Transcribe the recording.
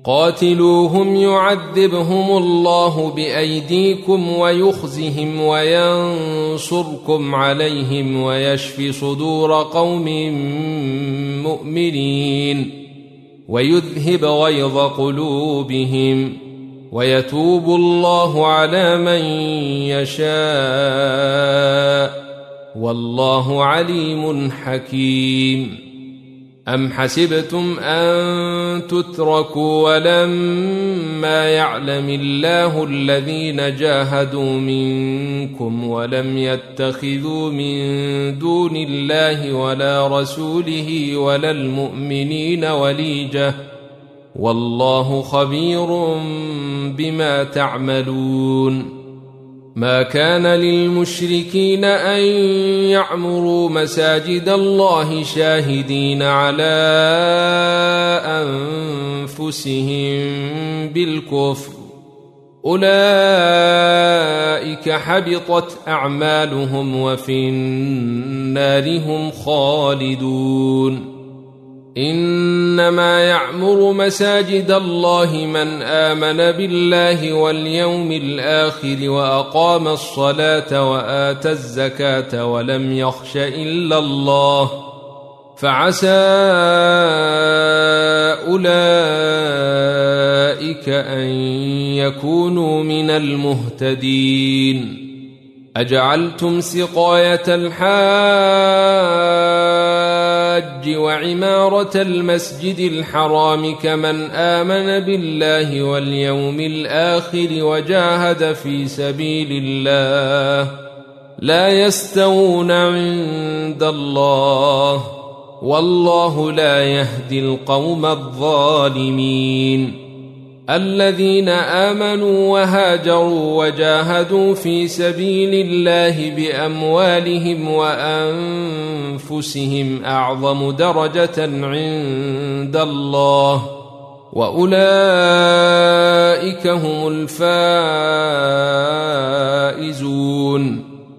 قاتلوهم يعذبهم الله بأيديكم ويخزهم وينصركم عليهم ويشف صدور قوم مؤمنين ويذهب غيظ قلوبهم ويتوب الله على من يشاء والله عليم حكيم. أم حسبتم أن تتركوا ولما يعلم الله الذين جاهدوا منكم ولم يتخذوا من دون الله ولا رسوله ولا المؤمنين وليجة والله خبير بما تعملون. ما كان للمشركين أن يعمروا مساجد الله شاهدين على أنفسهم بالكفر أولئك حبطت أعمالهم وفي النار هم خالدون. إنما يعمر مساجد الله من آمن بالله واليوم الآخر وأقام الصلاة وآتى الزكاة ولم يخش إلا الله فعسى أولئك أن يكونوا من المهتدين. أجعلتم سقاية الحاج وعمارة المسجد الحرام كمن آمن بالله واليوم الآخر وجاهد في سبيل الله لا يستوون عند الله والله لا يهدي القوم الظالمين. الذين آمنوا وهاجروا وجاهدوا في سبيل الله بأموالهم وأنفسهم أعظم درجة عند الله وأولئك هم الفائزون.